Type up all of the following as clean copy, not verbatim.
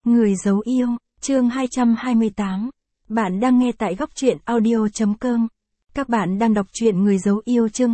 Người giấu yêu, chương 228. Bạn đang nghe tại góc truyện audio.com. Các bạn đang đọc truyện Người giấu yêu chương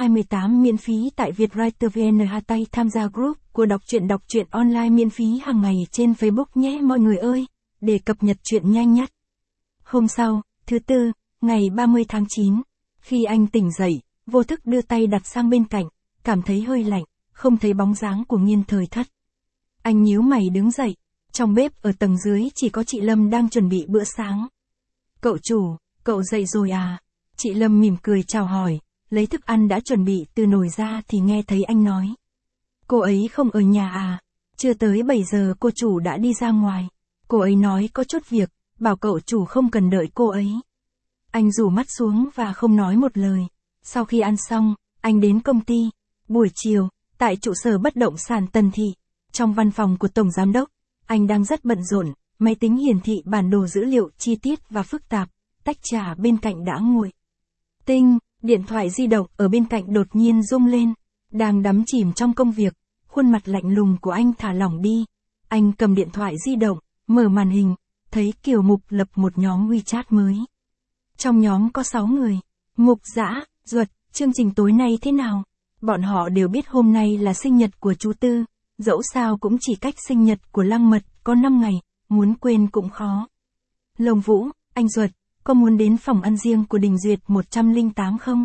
228 miễn phí tại Vietwriter VN. Tay tham gia group của đọc truyện online miễn phí hàng ngày trên Facebook nhé mọi người ơi, để cập nhật truyện nhanh nhất. Hôm sau, thứ Tư, ngày 30 tháng 9, khi anh tỉnh dậy, vô thức đưa tay đặt sang bên cạnh, cảm thấy hơi lạnh, không thấy bóng dáng của Nghiên Thời Thất. Anh nhíu mày đứng dậy. Trong bếp ở tầng dưới chỉ có chị Lâm đang chuẩn bị bữa sáng. Cậu chủ, cậu dậy rồi à? Chị Lâm mỉm cười chào hỏi, lấy thức ăn đã chuẩn bị từ nồi ra thì nghe thấy anh nói. Cô ấy không ở nhà à? Chưa tới 7 giờ cô chủ đã đi ra ngoài. Cô ấy nói có chút việc, bảo cậu chủ không cần đợi cô ấy. Anh rủ mắt xuống và không nói một lời. Sau khi ăn xong, anh đến công ty. Buổi chiều, tại trụ sở bất động sản Tần Thị, trong văn phòng của Tổng Giám đốc. Anh đang rất bận rộn, máy tính hiển thị bản đồ dữ liệu chi tiết và phức tạp, tách trà bên cạnh đã nguội. Tinh, điện thoại di động ở bên cạnh đột nhiên rung lên, đang đắm chìm trong công việc, khuôn mặt lạnh lùng của anh thả lỏng đi. Anh cầm điện thoại di động, mở màn hình, thấy Kiều Mục lập một nhóm WeChat mới. Trong nhóm có 6 người, Mục Dã, Duật, chương trình tối nay thế nào? Bọn họ đều biết hôm nay là sinh nhật của chú Tư. Dẫu sao cũng chỉ cách sinh nhật của Lăng Mật có 5 ngày, muốn quên cũng khó. Lồng Vũ, anh Duật, có muốn đến phòng ăn riêng của Đình Duyệt 108 không?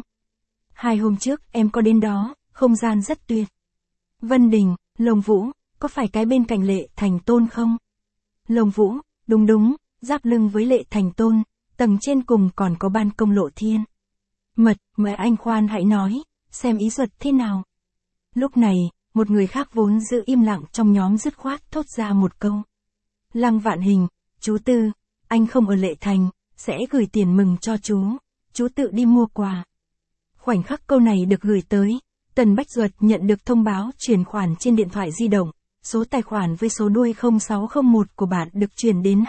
2 hôm trước em có đến đó, không gian rất tuyệt. Vân Đình, Lồng Vũ, có phải cái bên cạnh Lệ Thành Tôn không? Lồng Vũ, đúng, giáp lưng với Lệ Thành Tôn, tầng trên cùng còn có ban công lộ thiên. Mật, mời anh khoan hãy nói, xem ý Duật thế nào. Lúc này, một người khác vốn giữ im lặng trong nhóm dứt khoát thốt ra một câu. Lăng Vạn Hình, chú Tư, anh không ở Lệ Thành, sẽ gửi tiền mừng cho chú tự đi mua quà. Khoảnh khắc câu này được gửi tới, Tần Bách Duật nhận được thông báo chuyển khoản trên điện thoại di động, số tài khoản với số đuôi 0601 của bạn được chuyển đến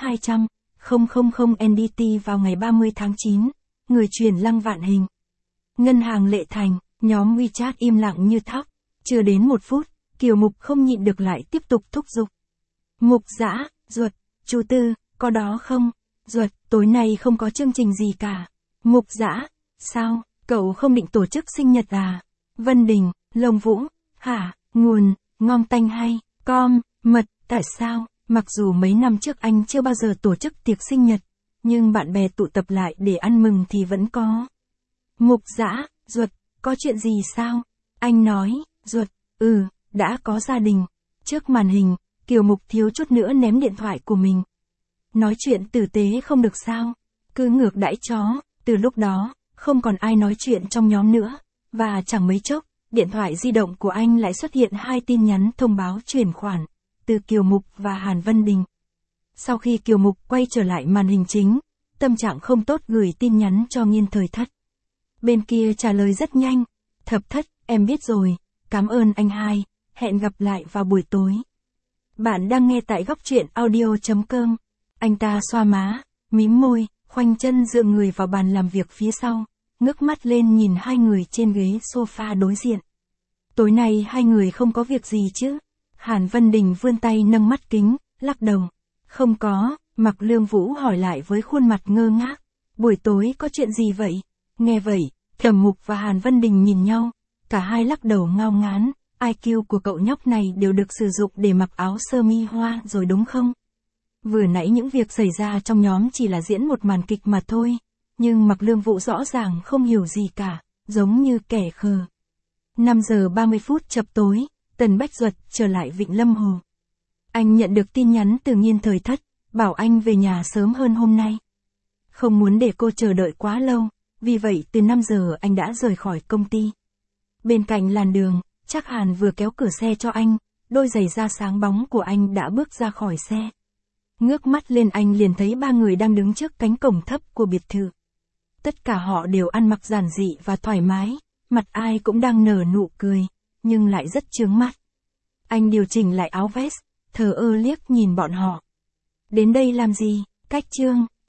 200.000 NDT vào ngày 30 tháng 9, người chuyển Lăng Vạn Hình. Ngân hàng Lệ Thành, nhóm WeChat im lặng như thóc. Chưa đến 1 phút, Kiều Mục không nhịn được lại tiếp tục thúc giục. Mục Dã, Duật, chú Tư, có đó không? Duật, tối nay không có chương trình gì cả. Mục Dã, sao, cậu không định tổ chức sinh nhật à? Vân Đình, Lồng Vũ, hả, nguồn, ngon tanh hay, mật, tại sao? Mặc dù mấy năm trước anh chưa bao giờ tổ chức tiệc sinh nhật, nhưng bạn bè tụ tập lại để ăn mừng thì vẫn có. Mục Dã, Duật, có chuyện gì sao? Anh nói. Duật, đã có gia đình. Trước màn hình, Kiều Mục thiếu chút nữa ném điện thoại của mình. Nói chuyện tử tế không được sao? Cứ ngược đãi chó. Từ lúc đó, không còn ai nói chuyện trong nhóm nữa. Và chẳng mấy chốc, điện thoại di động của anh lại xuất hiện 2 tin nhắn thông báo chuyển khoản, từ Kiều Mục và Hàn Vân Đình. Sau khi Kiều Mục quay trở lại màn hình chính, tâm trạng không tốt gửi tin nhắn cho Nghiên Thời Thất. Bên kia trả lời rất nhanh. Thập Thất, em biết rồi. Cảm ơn anh hai, hẹn gặp lại vào buổi tối. Bạn đang nghe tại góc truyện audio.com. Anh ta xoa má, mím môi, khoanh chân dựa người vào bàn làm việc phía sau, ngước mắt lên nhìn 2 người trên ghế sofa đối diện. Tối nay 2 người không có việc gì chứ? Hàn Vân Đình vươn tay nâng mắt kính, lắc đầu. Không có, Mạc Lương Vũ hỏi lại với khuôn mặt ngơ ngác. Buổi tối có chuyện gì vậy? Nghe vậy, Kiều Mục và Hàn Vân Đình nhìn nhau. Cả hai lắc đầu ngao ngán, IQ của cậu nhóc này đều được sử dụng để mặc áo sơ mi hoa rồi đúng không? Vừa nãy những việc xảy ra trong nhóm chỉ là diễn một màn kịch mà thôi, nhưng Mạc Lương Vũ rõ ràng không hiểu gì cả, giống như kẻ khờ. 5 giờ 30 phút chập tối, Tần Bách Duật trở lại Vịnh Lâm Hồ. Anh nhận được tin nhắn từ Nghiên Thời Thất, bảo anh về nhà sớm hơn hôm nay. Không muốn để cô chờ đợi quá lâu, vì vậy từ 5 giờ anh đã rời khỏi công ty. Bên cạnh làn đường, Trác Hàn vừa kéo cửa xe cho anh, đôi giày da sáng bóng của anh đã bước ra khỏi xe. Ngước mắt lên anh liền thấy 3 người đang đứng trước cánh cổng thấp của biệt thự. Tất cả họ đều ăn mặc giản dị và thoải mái, mặt ai cũng đang nở nụ cười, nhưng lại rất chướng mắt. Anh điều chỉnh lại áo vest, thờ ơ liếc nhìn bọn họ. Đến đây làm gì? Cách chương